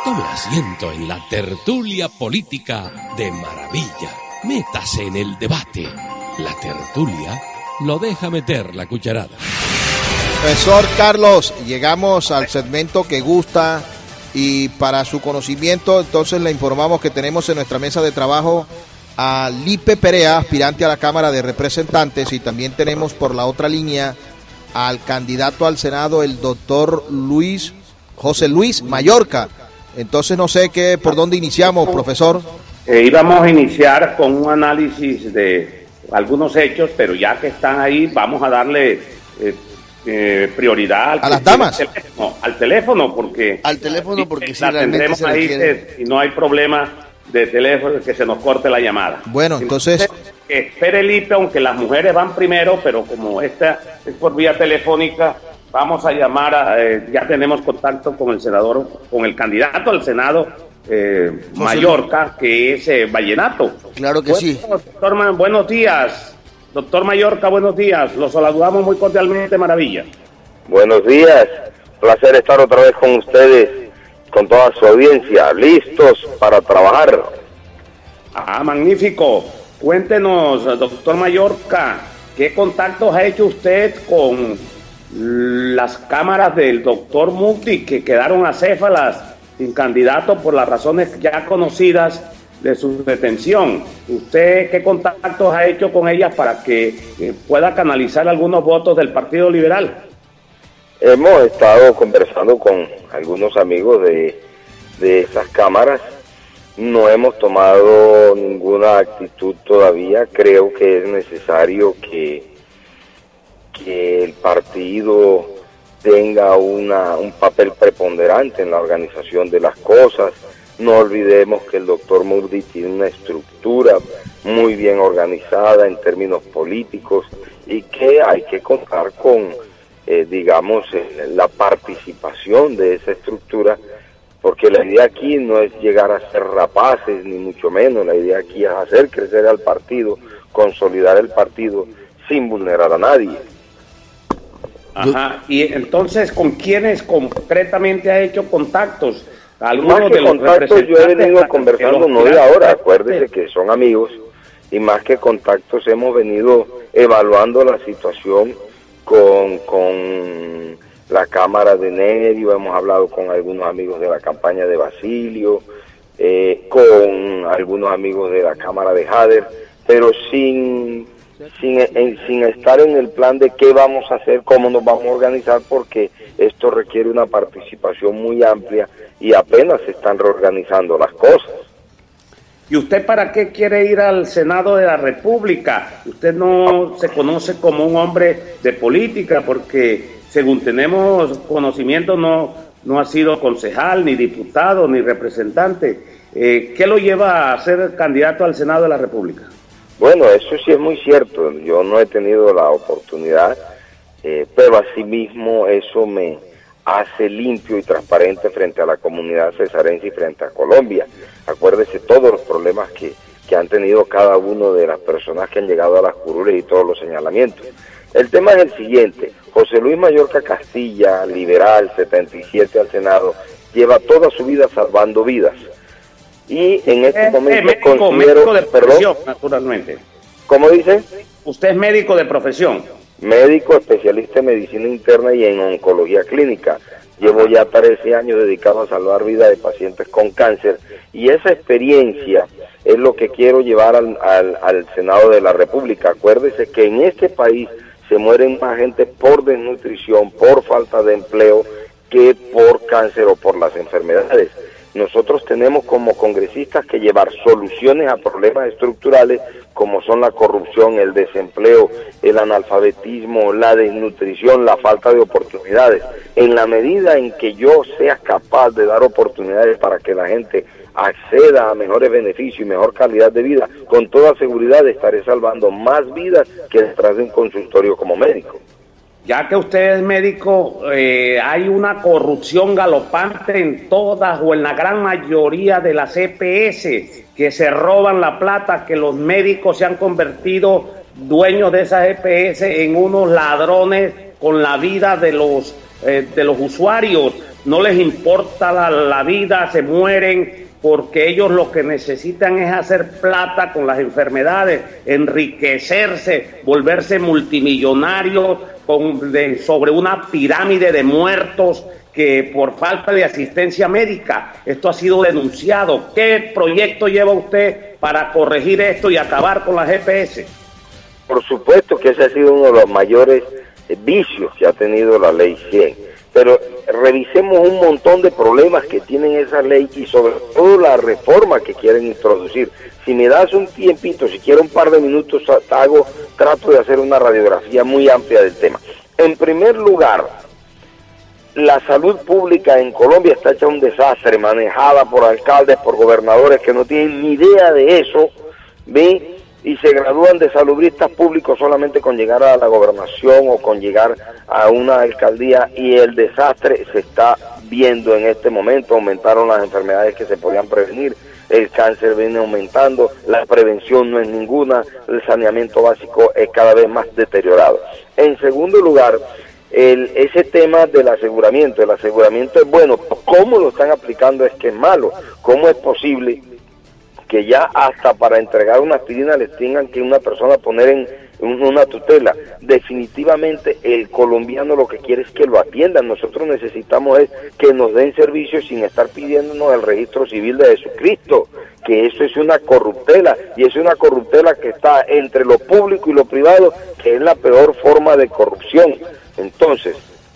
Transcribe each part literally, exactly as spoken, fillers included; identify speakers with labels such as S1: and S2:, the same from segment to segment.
S1: Tome asiento en la tertulia política de Maravilla. Métase en el debate. La tertulia lo deja meter la cucharada.
S2: Profesor Carlos, llegamos al segmento que gusta y para su conocimiento, entonces le informamos que tenemos en nuestra mesa de trabajo a Lipe Perea, aspirante a la Cámara de Representantes, y también tenemos por la otra línea al candidato al Senado, el doctor Luis, José Luis Mallorca. Entonces no sé qué, por dónde iniciamos, profesor.
S3: Eh, íbamos a iniciar con un análisis de algunos hechos, pero ya que están ahí, vamos a darle eh, eh, prioridad al
S2: a las damas.
S3: Teléfono, al teléfono, porque
S4: al teléfono porque
S3: si la tendremos ahí que, y no hay problema de teléfono que se nos corte la llamada.
S2: Bueno, entonces, entonces
S3: espere el I P E, aunque las mujeres van primero, pero como esta es por vía telefónica, vamos a llamar a, eh, ya tenemos contacto con el senador, con el candidato al Senado, eh, Mallorca, que es eh, vallenato.
S4: Claro que
S3: bueno,
S4: sí.
S3: Doctor, buenos días. Doctor Mallorca, buenos días. Los saludamos muy cordialmente, Maravilla.
S5: Buenos días. Placer estar otra vez con ustedes, con toda su audiencia, listos para trabajar.
S3: Ah, magnífico. Cuéntenos, doctor Mallorca, ¿qué contactos ha hecho usted con las cámaras del doctor Mufti, que quedaron acéfalas sin candidato por las razones ya conocidas de su detención? ¿Usted qué contactos ha hecho con ellas para que eh, pueda canalizar algunos votos del Partido Liberal?
S5: Hemos estado conversando con algunos amigos de, de esas cámaras. No hemos tomado ninguna actitud todavía. Creo que es necesario que que el partido tenga una, un papel preponderante en la organización de las cosas. No olvidemos que el doctor Murdi tiene una estructura muy bien organizada en términos políticos y que hay que contar con, eh, digamos, eh, la participación de esa estructura, porque la idea aquí no es llegar a ser rapaces, ni mucho menos. La idea aquí es hacer crecer al partido, consolidar el partido sin vulnerar a nadie.
S3: Ajá, y entonces, ¿con quiénes concretamente ha hecho contactos?
S5: Más que de los contactos, yo he venido conversando, no de ahora, acuérdese que son amigos, y más que contactos hemos venido evaluando la situación con, con la Cámara de Nerio, hemos hablado con algunos amigos de la campaña de Basilio, eh, con algunos amigos de la Cámara de Jader, pero sin... Sin, en, sin estar en el plan de qué vamos a hacer, cómo nos vamos a organizar, porque esto requiere una participación muy amplia y apenas se están reorganizando las cosas.
S3: ¿Y usted para qué quiere ir al Senado de la República? Usted no se conoce como un hombre de política, porque según tenemos conocimiento no, no ha sido concejal, ni diputado, ni representante. Eh, ¿Qué lo lleva a ser candidato al Senado de la República?
S5: Bueno, eso sí es muy cierto, yo no he tenido la oportunidad, eh, pero asimismo eso me hace limpio y transparente frente a la comunidad cesarense y frente a Colombia. Acuérdese todos los problemas que, que han tenido cada uno de las personas que han llegado a las curules y todos los señalamientos. El tema es el siguiente: José Luis Mallorca Castilla, liberal, setenta y siete al Senado, lleva toda su vida salvando vidas. Y en este
S3: es,
S5: momento
S3: es médico,
S5: considero...
S3: médico de profesión, perdón, naturalmente.
S5: ¿Cómo dice?
S3: Usted es médico de profesión.
S5: Médico, especialista en medicina interna y en oncología clínica. Llevo ya trece años dedicado a salvar vidas de pacientes con cáncer, y esa experiencia es lo que quiero llevar al, al, al Senado de la República. Acuérdese que en este país se mueren más gente por desnutrición, por falta de empleo, que por cáncer o por las enfermedades. Nosotros tenemos como congresistas que llevar soluciones a problemas estructurales como son la corrupción, el desempleo, el analfabetismo, la desnutrición, la falta de oportunidades. En la medida en que yo sea capaz de dar oportunidades para que la gente acceda a mejores beneficios y mejor calidad de vida, con toda seguridad estaré salvando más vidas que detrás de un consultorio como médico.
S3: Ya que usted es médico, eh, hay una corrupción galopante en todas o en la gran mayoría de las E P S, que se roban la plata, que los médicos se han convertido dueños de esas E P S en unos ladrones con la vida de los, eh, de los usuarios. no les importa la, la vida, se mueren, porque ellos lo que necesitan es hacer plata con las enfermedades, enriquecerse, volverse multimillonarios con, de, sobre una pirámide de muertos que por falta de asistencia médica. Esto ha sido denunciado. ¿Qué proyecto lleva usted para corregir esto y acabar con las G P S?
S5: Por supuesto que ese ha sido uno de los mayores vicios que ha tenido la ley cien, pero revisemos un montón de problemas que tienen esa ley y sobre todo la reforma que quieren introducir. Si me das un tiempito, si quiero un par de minutos, hago, trato de hacer una radiografía muy amplia del tema. En primer lugar, la salud pública en Colombia está hecha un desastre, manejada por alcaldes, por gobernadores que no tienen ni idea de eso, ¿ve? Y se gradúan de salubristas públicos solamente con llegar a la gobernación o con llegar a una alcaldía, y el desastre se está viendo en este momento. Aumentaron las enfermedades que se podían prevenir, el cáncer viene aumentando, la prevención no es ninguna, el saneamiento básico es cada vez más deteriorado. En segundo lugar, el, ese tema del aseguramiento, el aseguramiento es bueno, ¿cómo lo están aplicando? Es que es malo. ¿Cómo es posible que ya hasta para entregar una aspirina les tengan que una persona poner en una tutela? Definitivamente el colombiano lo que quiere es que lo atiendan. Nosotros necesitamos es que nos den servicios sin estar pidiéndonos el registro civil de Jesucristo, que eso es una corruptela, y es una corruptela que está entre lo público y lo privado, que es la peor forma de corrupción. Entonces,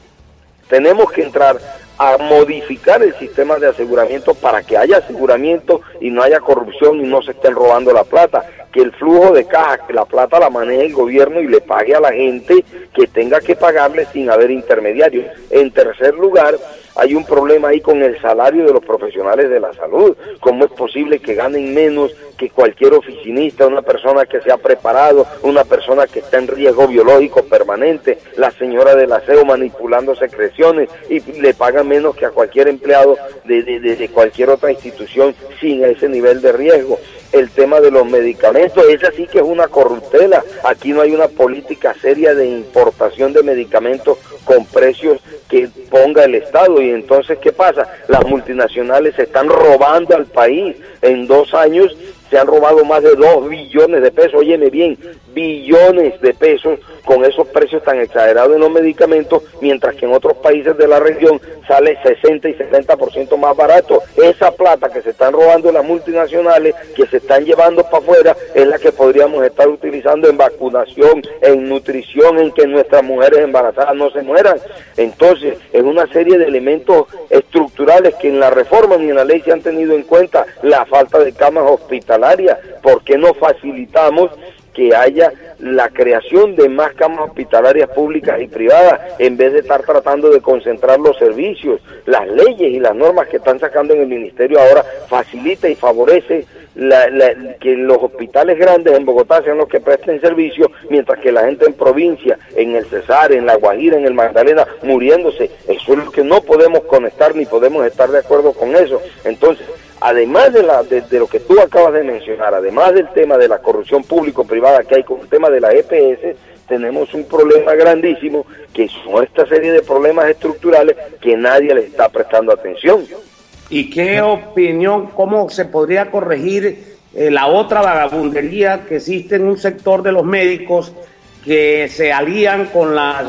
S5: tenemos que entrar a modificar el sistema de aseguramiento para que haya aseguramiento y no haya corrupción y no se estén robando la plata, que el flujo de caja, que la plata la maneje el gobierno y le pague a la gente que tenga que pagarle sin haber intermediarios. En tercer lugar, hay un problema ahí con el salario de los profesionales de la salud. ¿Cómo es posible que ganen menos que cualquier oficinista, una persona que se ha preparado, una persona que está en riesgo biológico permanente, la señora del aseo manipulando secreciones, y le pagan menos que a cualquier empleado de, de, de, de cualquier otra institución sin ese nivel de riesgo? El tema de los medicamentos, esa sí que es una corruptela. Aquí no hay una política seria de importación de medicamentos con precios que ponga el Estado. Y entonces, ¿qué pasa? Las multinacionales se están robando al país. En dos años se han robado más de dos billones de pesos, óyeme bien, billones de pesos con esos precios tan exagerados en los medicamentos, mientras que en otros países de la región sale sesenta y setenta por ciento más barato. Esa plata que se están robando las multinacionales, que se están llevando para afuera, es la que podríamos estar utilizando en vacunación, en nutrición, en que nuestras mujeres embarazadas no se mueran. Entonces, es una serie de elementos estructurales que en la reforma ni en la ley se han tenido en cuenta. La falta de camas hospitalarias, ¿por qué no facilitamos que haya la creación de más camas hospitalarias públicas y privadas, en vez de estar tratando de concentrar los servicios? Las leyes y las normas que están sacando en el ministerio ahora facilita y favorece la, la, que los hospitales grandes en Bogotá sean los que presten servicio, mientras que la gente en provincia, en el Cesar, en La Guajira, en el Magdalena, muriéndose. Eso es lo que no podemos conectar, ni podemos estar de acuerdo con eso. Entonces, además de, la, de, de lo que tú acabas de mencionar, además del tema de la corrupción público-privada que hay con el tema de la E P S, tenemos un problema grandísimo, que son esta serie de problemas estructurales que nadie le está prestando atención.
S3: ¿Y qué opinión, cómo se podría corregir eh, la otra vagabundería que existe en un sector de los médicos que se alían con las...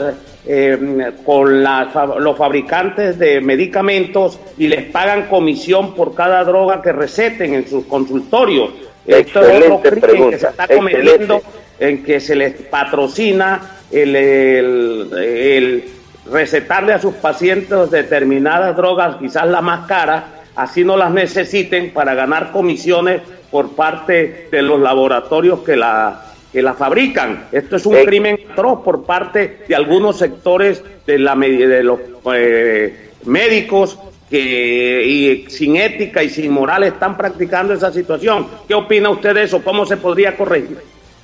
S3: Eh, con las, los fabricantes de medicamentos y les pagan comisión por cada droga que receten en sus consultorios? Esto es otro crimen pregunta. que se está cometiendo, excelente. En que se les patrocina el, el, el recetarle a sus pacientes determinadas drogas, quizás las más caras, así no las necesiten, para ganar comisiones por parte de los laboratorios que la que la fabrican. Esto es un eh, crimen atroz por parte de algunos sectores de la de los eh, médicos que y sin ética y sin moral están practicando esa situación. ¿Qué opina usted de eso? ¿Cómo se podría corregir?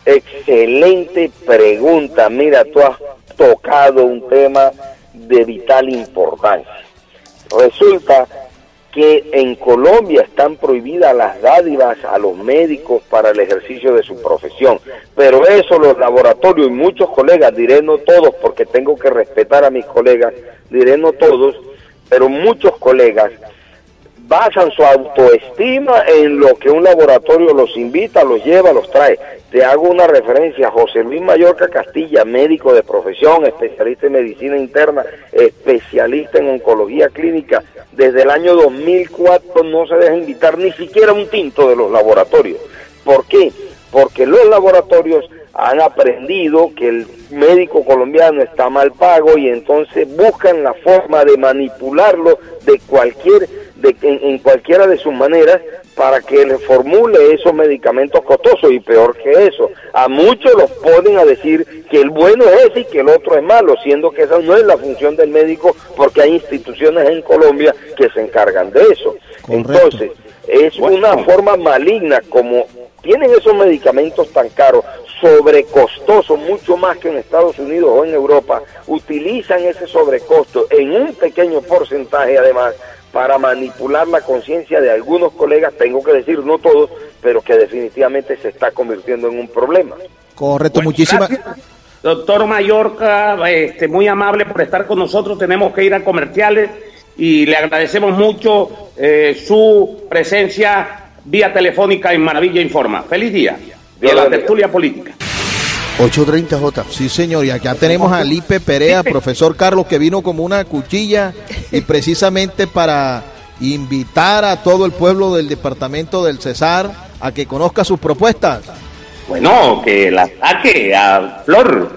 S5: Excelente pregunta. Mira, tú has tocado un tema de vital importancia. Resulta que en Colombia están prohibidas las dádivas a los médicos para el ejercicio de su profesión, pero eso los laboratorios y muchos colegas, diré no todos porque tengo que respetar a mis colegas, diré no todos, pero muchos colegas basan su autoestima en lo que un laboratorio los invita, los lleva, los trae. Te hago una referencia: José Luis Mallorca Castilla, médico de profesión, especialista en medicina interna, especialista en oncología clínica, desde el año dos mil cuatro no se deja invitar ni siquiera un tinto de los laboratorios. ¿Por qué? Porque los laboratorios han aprendido que el médico colombiano está mal pago y entonces buscan la forma de manipularlo de cualquier de en, en cualquiera de sus maneras para que le formule esos medicamentos costosos, y peor que eso, a muchos los ponen a decir que el bueno es ese y que el otro es malo, siendo que esa no es la función del médico, porque hay instituciones en Colombia que se encargan de eso. Correcto. Entonces, es una forma maligna, como tienen esos medicamentos tan caros, sobrecostosos, mucho más que en Estados Unidos o en Europa, utilizan ese sobrecosto en un pequeño porcentaje además para manipular la conciencia de algunos colegas, tengo que decir no todos, pero que definitivamente se está convirtiendo en un problema.
S2: Correcto,
S3: bueno,
S2: muchísimas
S3: gracias, doctor Mallorca, este, muy amable por estar con nosotros. Tenemos que ir a comerciales y le agradecemos mucho eh, su presencia vía telefónica en Maravilla Informa. Feliz día de la tertulia política.
S2: ocho treinta J. Sí, señor, y acá tenemos a Lipe Perea, profesor Carlos, que vino como una cuchilla y precisamente para invitar a todo el pueblo del departamento del Cesar a que conozca sus propuestas.
S3: Bueno, que la saque a Flor.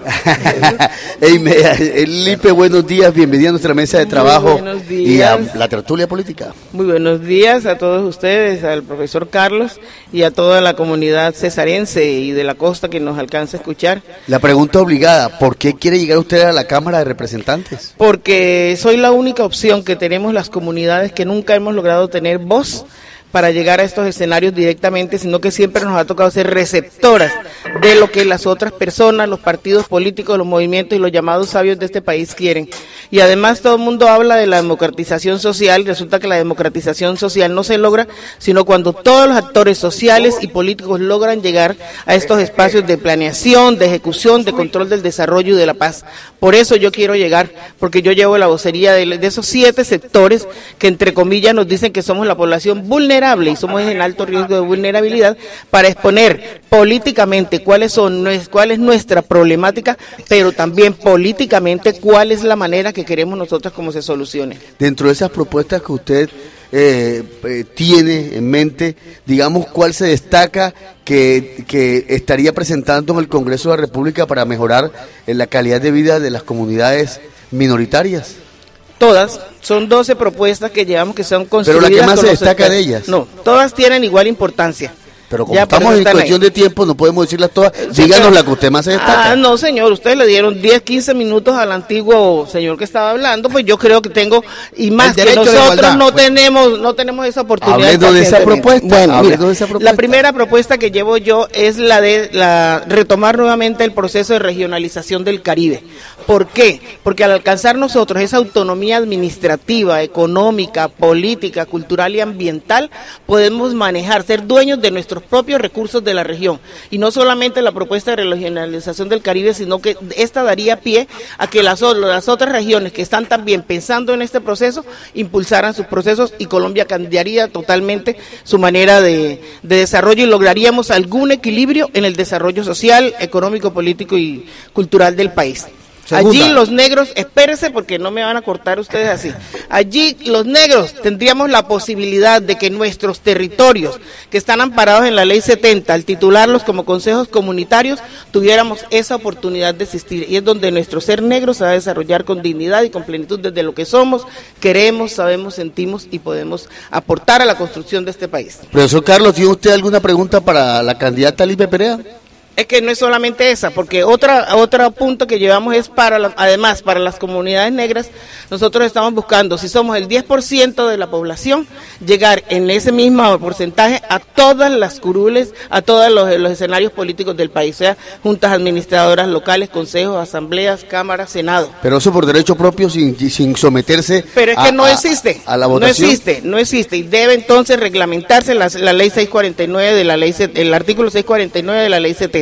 S4: Hey, me, Lipe, buenos días, bienvenido a nuestra mesa de trabajo y a la tertulia política.
S6: Muy buenos días a todos ustedes, al profesor Carlos y a toda la comunidad cesarense y de la costa que nos alcanza a escuchar.
S4: La pregunta obligada: ¿por qué quiere llegar usted a la Cámara de Representantes?
S6: Porque soy la única opción que tenemos las comunidades que nunca hemos logrado tener voz para llegar a estos escenarios directamente, sino que siempre nos ha tocado ser receptoras de lo que las otras personas, los partidos políticos, los movimientos y los llamados sabios de este país quieren. Y además todo el mundo habla de la democratización social, y resulta que la democratización social no se logra, sino cuando todos los actores sociales y políticos logran llegar a estos espacios de planeación, de ejecución, de control del desarrollo y de la paz. Por eso yo quiero llegar, porque yo llevo la vocería de, de esos siete sectores que entre comillas nos dicen que somos la población vulnerable y somos en alto riesgo de vulnerabilidad, para exponer políticamente cuáles son cuál es nuestra problemática, pero también políticamente cuál es la manera que queremos nosotros cómo se solucione.
S4: Dentro de esas propuestas que usted eh, eh, tiene en mente, digamos, ¿cuál se destaca que, que estaría presentando en el Congreso de la República para mejorar eh, la calidad de vida de las comunidades minoritarias?
S6: Todas, son doce propuestas que llevamos que son construidas.
S4: Pero la que más se destaca de ellas.
S6: No, todas tienen igual importancia.
S4: Pero como ya, estamos en cuestión ahí de tiempo, no podemos decirlas todas. Díganos la que usted más se destaca.
S6: Ah, no, señor, ustedes le dieron diez, quince minutos al antiguo señor que estaba hablando, pues yo creo que tengo, y más que nosotros no pues, tenemos no tenemos esa oportunidad.
S4: Hablando de esa propuesta.
S6: Bueno, mira, de esa propuesta. La primera propuesta que llevo yo es la de la retomar nuevamente el proceso de regionalización del Caribe. ¿Por qué? Porque al alcanzar nosotros esa autonomía administrativa, económica, política, cultural y ambiental, podemos manejar, ser dueños de nuestros propios recursos de la región, y no solamente la propuesta de regionalización del Caribe, sino que esta daría pie a que las, las otras regiones que están también pensando en este proceso impulsaran sus procesos, y Colombia cambiaría totalmente su manera de, de desarrollo y lograríamos algún equilibrio en el desarrollo social, económico, político y cultural del país. Segunda. Allí los negros, espérese porque no me van a cortar ustedes así, allí los negros tendríamos la posibilidad de que nuestros territorios que están amparados en la ley setenta, al titularlos como consejos comunitarios, tuviéramos esa oportunidad de existir, y es donde nuestro ser negro se va a desarrollar con dignidad y con plenitud desde lo que somos, queremos, sabemos, sentimos y podemos aportar a la construcción de este país.
S4: Profesor Carlos, ¿tiene usted alguna pregunta para la candidata Lipe Perea?
S6: Es que no es solamente esa, porque otra otro punto que llevamos es para, la, además, para las comunidades negras, nosotros estamos buscando, si somos el diez por ciento de la población, llegar en ese mismo porcentaje a todas las curules, a todos los, los escenarios políticos del país, o sea, juntas administradoras locales, consejos, asambleas, cámaras, senado.
S4: Pero eso por derecho propio, sin, sin someterse
S6: Pero es
S4: a,
S6: que no existe,
S4: a, a la votación.
S6: No existe, no existe, y debe entonces reglamentarse la, la ley seiscientos cuarenta y nueve de la ley, el artículo seiscientos cuarenta y nueve de la ley setenta.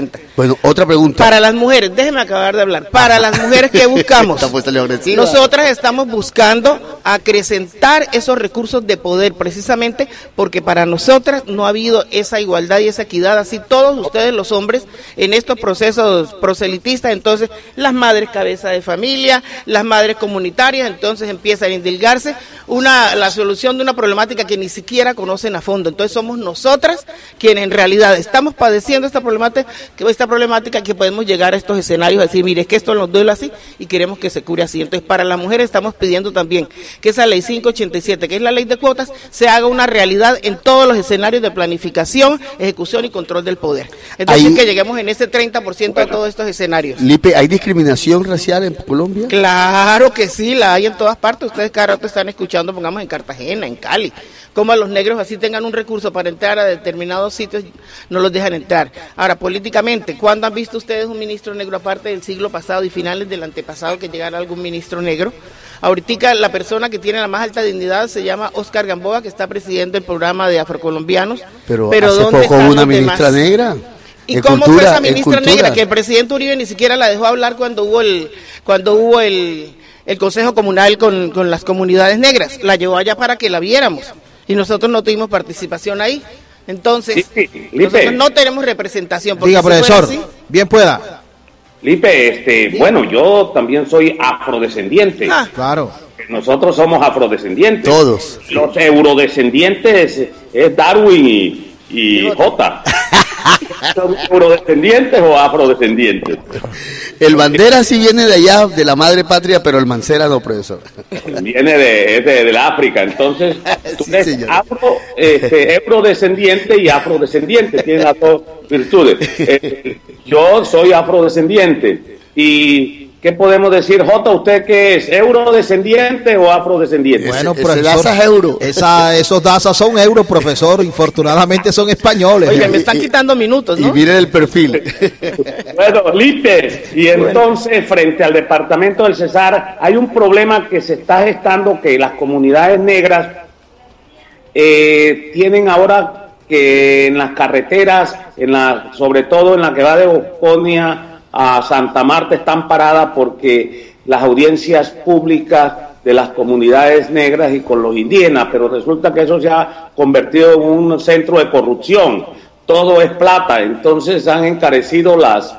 S6: representa.
S4: Bueno, otra pregunta.
S6: Para las mujeres, déjeme acabar de hablar, para las mujeres que buscamos, nosotras estamos buscando acrecentar esos recursos de poder, precisamente porque para nosotras no ha habido esa igualdad y esa equidad, así todos ustedes los hombres en estos procesos proselitistas, entonces las madres cabeza de familia, las madres comunitarias, entonces empiezan a indilgarse una, la solución de una problemática que ni siquiera conocen a fondo, entonces somos nosotras quienes en realidad estamos padeciendo esta problemática, esta problemática que podemos llegar a estos escenarios a decir, mire, es que esto nos duele así y queremos que se cure así. Entonces, para las mujeres estamos pidiendo también que esa ley cinco ochenta y siete, que es la ley de cuotas, se haga una realidad en todos los escenarios de planificación, ejecución y control del poder. Es decir, ¿Hay... que lleguemos en ese treinta por ciento bueno, de todos estos escenarios.
S4: Lipe, ¿hay discriminación racial en Colombia?
S6: Claro que sí, la hay en todas partes. Ustedes cada rato están escuchando, pongamos en Cartagena, en Cali, como a los negros así tengan un recurso para entrar a determinados sitios, no los dejan entrar. Ahora, políticamente, ¿cuándo han visto ustedes un ministro negro aparte del siglo pasado y finales del antepasado que llegara algún ministro negro? Ahorita la persona que tiene la más alta dignidad se llama Oscar Gamboa, que está presidiendo el programa de afrocolombianos.
S4: Pero, pero hace ¿dónde poco hubo una ministra demás? negra.
S6: ¿Y cómo cultura, fue esa ministra negra? Que el presidente Uribe ni siquiera la dejó hablar cuando hubo el cuando hubo el, el consejo comunal con, con las comunidades negras. La llevó allá para que la viéramos. Y nosotros no tuvimos participación ahí. Entonces, sí, sí, nosotros no tenemos representación.
S2: Diga, si profesor, así, bien pueda.
S3: Lipe, este, ¿sí? Bueno, yo también soy afrodescendiente. Ah,
S2: claro.
S3: Nosotros somos afrodescendientes.
S4: Todos.
S3: Los eurodescendientes es Darwin y, y Jota. ¿Son eurodescendientes o afrodescendientes?
S4: El Bandera sí viene de allá, de la madre patria, pero el Mancera no, profesor.
S3: Viene de, de, de la África, entonces tú
S4: sí,
S3: eres afro, este, eurodescendiente y afrodescendiente, tienen las dos virtudes. Eh, yo soy afrodescendiente y ¿qué podemos decir, Jota? ¿Usted qué es? ¿Eurodescendiente o afrodescendiente?
S2: Bueno, profesor, esa euro. Esa, esos dazas son euros, profesor. Infortunadamente son españoles.
S6: Oye, me están quitando minutos, ¿no?
S4: Y miren el perfil.
S3: Bueno, Lipe, y entonces frente al departamento del Cesar hay un problema que se está gestando, que las comunidades negras eh, tienen ahora que en las carreteras, en la, sobre todo en la que va de Bosconia a Santa Marta, están paradas porque las audiencias públicas de las comunidades negras y con los indígenas, pero resulta que eso se ha convertido en un centro de corrupción, todo es plata, entonces han encarecido las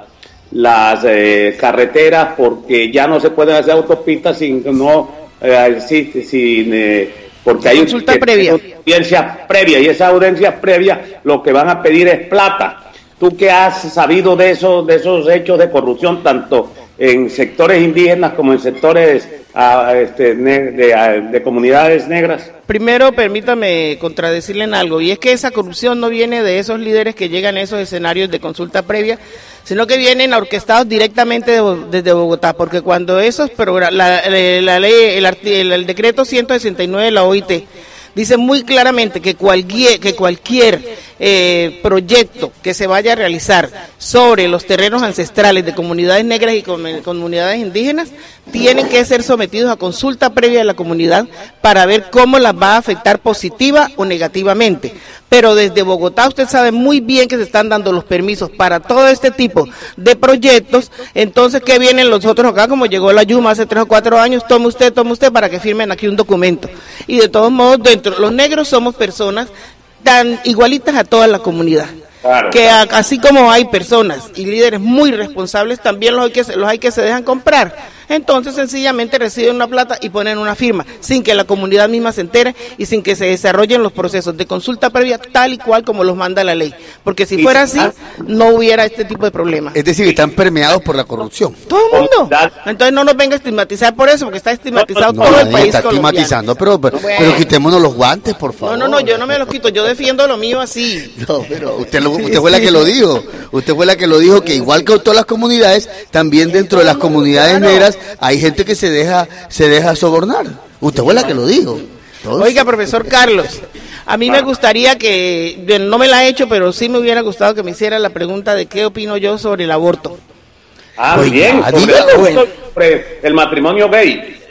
S3: las eh, carreteras porque ya no se pueden hacer autopistas sin no eh, sin, sin eh, porque hay
S6: consulta previa,
S3: audiencias previas y esas audiencias previas lo que van a pedir es plata. ¿Tú qué has sabido de esos, de esos hechos de corrupción, tanto en sectores indígenas como en sectores uh, este, ne- de, uh, de comunidades negras?
S6: Primero, permítame contradecirle en algo, y es que esa corrupción no viene de esos líderes que llegan a esos escenarios de consulta previa, sino que vienen orquestados directamente de, desde Bogotá, porque cuando esos programas, la, la, la ley, el, el, el decreto ciento sesenta y nueve de la O I T dice muy claramente que cualquier, que cualquier eh, proyecto que se vaya a realizar sobre los terrenos ancestrales de comunidades negras y com- comunidades indígenas tienen que ser sometidos a consulta previa de la comunidad para ver cómo las va a afectar positiva o negativamente. Pero desde Bogotá usted sabe muy bien que se están dando los permisos para todo este tipo de proyectos. Entonces, ¿qué vienen los otros acá? Como llegó la Yuma hace tres o cuatro años, tome usted, tome usted para que firmen aquí un documento. Y de todos modos, dentro los negros somos personas tan igualitas a toda la comunidad. Claro. Que a, así como hay personas y líderes muy responsables, también los hay que los hay que se dejan comprar. Entonces sencillamente reciben una plata y ponen una firma, sin que la comunidad misma se entere y sin que se desarrollen los procesos de consulta previa tal y cual como los manda la ley. Porque si fuera así, no hubiera este tipo de problemas.
S4: Es decir, están permeados por la corrupción.
S6: Todo el mundo. Entonces no nos venga a estigmatizar por eso, porque está estigmatizado no, todo el país
S4: está estigmatizando, pero, pero, bueno. pero quitémonos los guantes, por favor.
S6: No, no, no, yo no me los quito, yo defiendo lo mío así.
S4: No, pero usted, lo, usted fue la que lo dijo. Usted fue la que lo dijo, que igual que todas las comunidades, también dentro de las comunidades negras hay gente que se deja se deja sobornar. Usted fue la que lo dijo.
S6: Entonces, oiga, profesor Carlos, a mí me gustaría que, no me la ha hecho, pero sí me hubiera gustado que me hiciera la pregunta de qué opino yo sobre el aborto.
S3: Ah, oiga, bien, sobre,
S6: dígalo,
S3: el, sobre el matrimonio gay.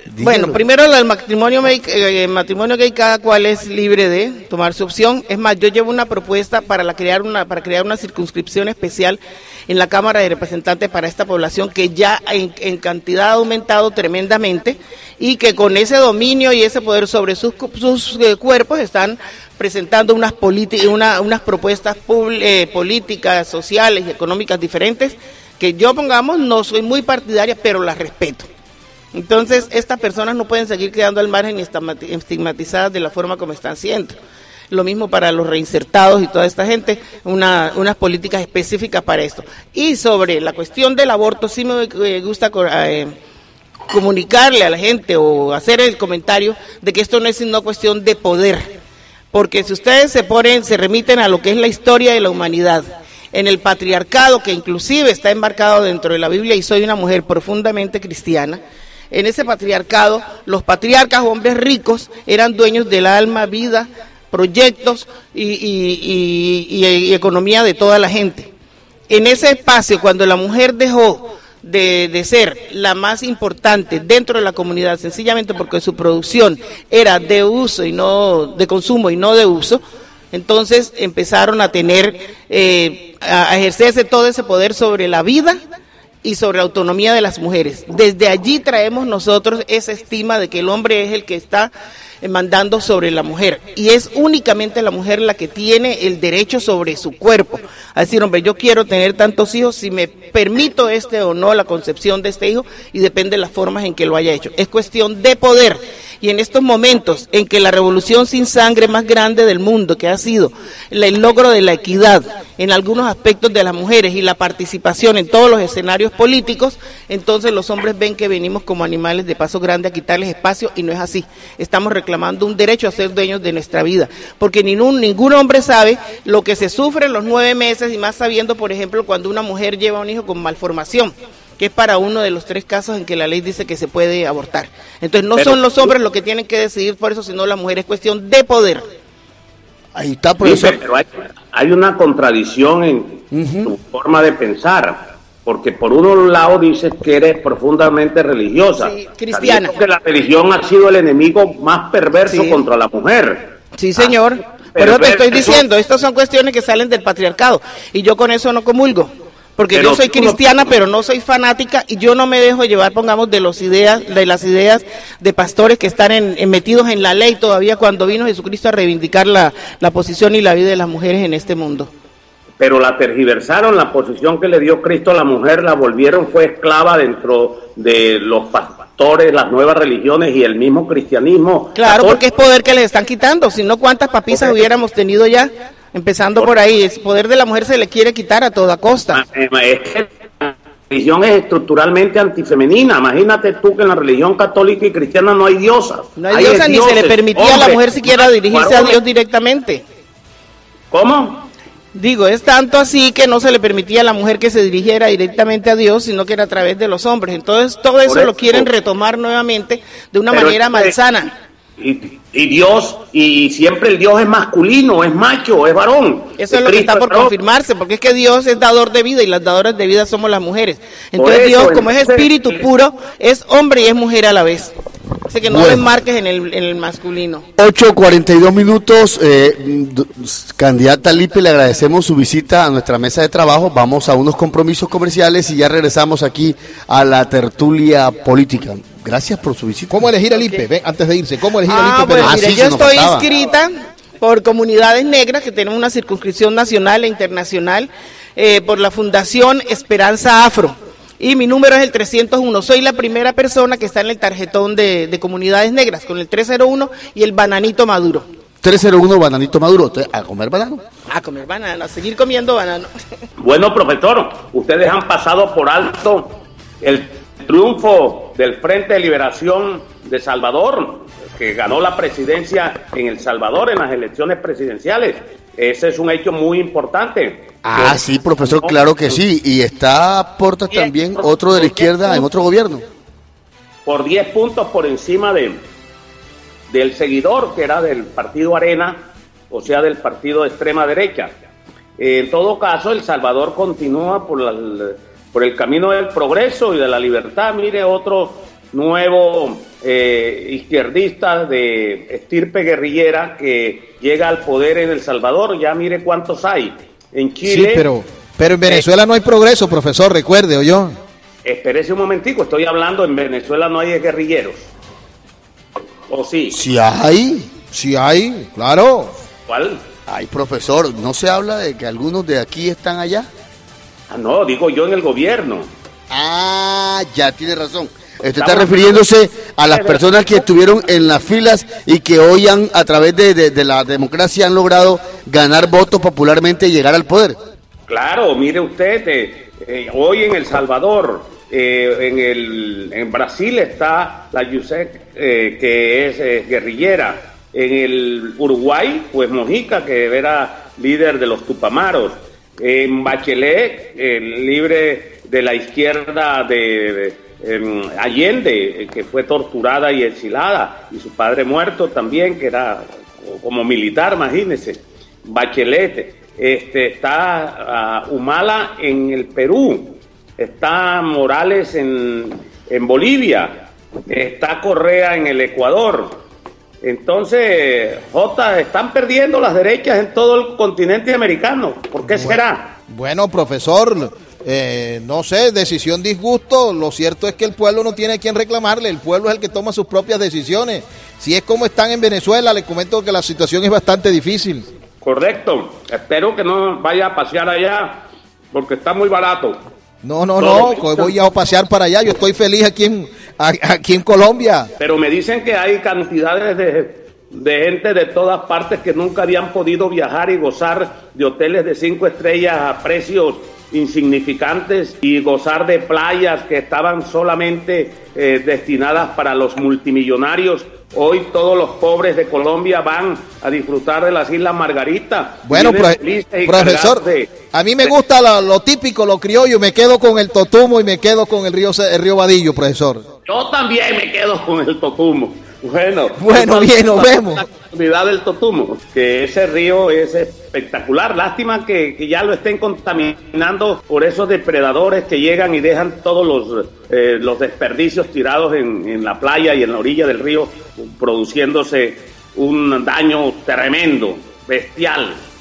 S4: Dígalo.
S6: Bueno, primero el matrimonio, eh, matrimonio gay, cada cual es libre de tomar su opción. Es más, yo llevo una propuesta para la crear una para crear una circunscripción especial en la Cámara de Representantes para esta población que ya en, en cantidad ha aumentado tremendamente y que con ese dominio y ese poder sobre sus, sus eh, cuerpos están presentando unas, una, unas propuestas eh, políticas, sociales y económicas diferentes que yo, pongamos, no soy muy partidaria, pero las respeto. Entonces, estas personas no pueden seguir quedando al margen y estigmatizadas de la forma como están siendo. Lo mismo para los reinsertados y toda esta gente, una, unas políticas específicas para esto. Y sobre la cuestión del aborto, sí me gusta eh, comunicarle a la gente o hacer el comentario de que esto no es sino cuestión de poder. Porque si ustedes se ponen, se remiten a lo que es la historia de la humanidad, en el patriarcado, que inclusive está embarcado dentro de la Biblia, y soy una mujer profundamente cristiana, en ese patriarcado, los patriarcas, hombres ricos, eran dueños del alma, vida, proyectos y, y, y, y, y economía de toda la gente. En ese espacio, cuando la mujer dejó de, de ser la más importante dentro de la comunidad, sencillamente porque su producción era de uso y no de consumo y no de uso, entonces empezaron a tener, eh, a ejercerse todo ese poder sobre la vida y sobre la autonomía de las mujeres. Desde allí traemos nosotros esa estima de que el hombre es el que está mandando sobre la mujer, y es únicamente la mujer la que tiene el derecho sobre su cuerpo, a decir, hombre, yo quiero tener tantos hijos, si me permito este o no la concepción de este hijo, y depende de las formas en que lo haya hecho. Es cuestión de poder, y en estos momentos en que la revolución sin sangre más grande del mundo, que ha sido el logro de la equidad en algunos aspectos de las mujeres y la participación en todos los escenarios políticos, entonces los hombres ven que venimos como animales de paso grande a quitarles espacio, y no es así. Estamos reclamando un derecho a ser dueños de nuestra vida, porque ningún, ningún hombre sabe lo que se sufre en los nueve meses, y más sabiendo, por ejemplo, cuando una mujer lleva un hijo con malformación, que es para uno de los tres casos en que la ley dice que se puede abortar. Entonces no Pero, son los hombres los que tienen que decidir por eso, sino la mujer. Es cuestión de poder.
S4: Ahí está, profesor.
S3: Sí, pero hay, hay una contradicción en uh-huh. tu forma de pensar, porque por un lado dices que eres profundamente religiosa,
S6: sí, cristiana,
S3: que la religión ha sido el enemigo más perverso sí. contra la mujer.
S6: Sí, señor. Ah, pero te estoy diciendo, estas son cuestiones que salen del patriarcado, y yo con eso no comulgo. Porque pero yo soy cristiana, no, pero no soy fanática, y yo no me dejo llevar, pongamos, de los ideas, de las ideas de pastores que están en, en metidos en la ley todavía, cuando vino Jesucristo a reivindicar la, la posición y la vida de las mujeres en este mundo.
S3: Pero la tergiversaron, la posición que le dio Cristo a la mujer, la volvieron, fue esclava dentro de los pastores, las nuevas religiones y el mismo cristianismo.
S6: Claro, católico. Porque es poder que les están quitando, si no, ¿cuántas papisas okay. hubiéramos tenido ya? Empezando por ahí, el poder de la mujer se le quiere quitar a toda costa.
S3: Es que la religión es estructuralmente antifemenina. Imagínate tú que en la religión católica y cristiana no hay diosas.
S6: No hay, hay diosas, ni se le permitía hombres, a la mujer siquiera dirigirse varones. a Dios directamente.
S3: ¿Cómo?
S6: Digo, es tanto así que no se le permitía a la mujer que se dirigiera directamente a Dios, sino que era a través de los hombres. Entonces todo eso, eso. lo quieren retomar nuevamente de una Pero manera este, malsana.
S3: Y, y Dios, y siempre el Dios es masculino, es macho, es varón.
S6: Eso es lo que está por confirmarse, porque es que Dios es dador de vida y las dadoras de vida somos las mujeres. Entonces eso, Dios, como es espíritu puro, es hombre y es mujer a la vez. Así que no bueno. desmarques en el, en el masculino.
S4: ocho cuarenta y dos minutos, eh, candidata Lipe, le agradecemos su visita a nuestra mesa de trabajo. Vamos a unos compromisos comerciales y ya regresamos aquí a la tertulia política. Gracias por su visita.
S2: ¿Cómo elegir a Lipe? Okay. Ven, antes de irse, ¿cómo elegir
S6: ah,
S2: a Lipe?
S6: Bueno,
S2: ah,
S6: mire,
S2: sí,
S6: yo estoy inscrita por comunidades negras que tienen una circunscripción nacional e internacional eh, por la Fundación Esperanza Afro. Y mi número es el trescientos uno. Soy la primera persona que está en el tarjetón de, de comunidades negras, con el trescientos uno y el bananito maduro.
S4: trescientos uno, bananito maduro. ¿A comer banano?
S6: A comer banano, a seguir comiendo banano.
S3: Bueno, profesor, ustedes han pasado por alto el triunfo del Frente de Liberación de Salvador, que ganó la presidencia en El Salvador en las elecciones presidenciales. Ese es un hecho muy importante.
S4: Ah, sí, profesor, claro que sí. Y está aporta también otro de la izquierda en otro gobierno.
S3: Por diez puntos por encima de del seguidor, que era del partido Arena, o sea, del partido de extrema derecha. En todo caso, El Salvador continúa por, la, por el camino del progreso y de la libertad. Mire, otro nuevo eh, izquierdista de estirpe guerrillera que llega al poder en El Salvador. Ya mire cuántos hay. En Chile...
S2: Sí, pero, pero en Venezuela eh, no hay progreso, profesor, recuerde, ¿oyó?
S3: Espérese un momentico, estoy hablando, en Venezuela no hay guerrilleros. ¿O sí?
S4: Sí hay.
S2: Sí hay, claro.
S3: ¿Cuál?
S4: Ay, profesor, ¿no se habla de que algunos de aquí están allá?
S3: Ah, no, digo yo en el gobierno.
S4: Ah, ya tiene razón. Usted está refiriéndose a las personas que estuvieron en las filas y que hoy han, a través de, de, de la democracia, han logrado ganar votos popularmente y llegar al poder.
S3: Claro, mire usted, eh, eh, hoy en El Salvador, eh, en, el, en Brasil está la Yusek, eh, que es eh, guerrillera. En el Uruguay, pues Mojica, que era líder de los Tupamaros. En Bachelet, el libre de la izquierda de, de eh, Allende, que fue torturada y exilada, y su padre muerto también, que era como militar, imagínense. Bachelet, este, está uh, Humala en el Perú, está Morales en, en Bolivia, está Correa en el Ecuador. Entonces, Jota, están perdiendo las derechas en todo el continente americano. ¿Por qué
S2: bueno,
S3: será?
S2: Bueno, profesor, eh, no sé, decisión, disgusto. Lo cierto es que el pueblo no tiene a quien reclamarle. El pueblo es el que toma sus propias decisiones. Si es como están en Venezuela, les comento que la situación es bastante difícil.
S3: Correcto. Espero que no vaya a pasear allá, porque está muy barato.
S2: No, no, no, voy a pasear para allá. Yo estoy feliz aquí en, aquí en Colombia.
S3: Pero me dicen que hay cantidades de, de gente de todas partes que nunca habían podido viajar y gozar de hoteles de cinco estrellas a precios insignificantes y gozar de playas que estaban solamente eh, destinadas para los multimillonarios. Hoy todos los pobres de Colombia van a disfrutar de las Islas Margarita.
S2: Bueno, pro profesor, de, a mí me gusta lo, lo típico, lo criollo, me quedo con el totumo y me quedo con el río, el río Badillo, profesor.
S3: Yo también me quedo con el totumo. Bueno,
S2: bueno bien, nos vemos.
S3: La comunidad del Totumo, que ese río es espectacular. Lástima que, que ya lo estén contaminando por esos depredadores que llegan y dejan todos los, eh, los desperdicios tirados en, en la playa y en la orilla del río, produciéndose un daño tremendo, bestial.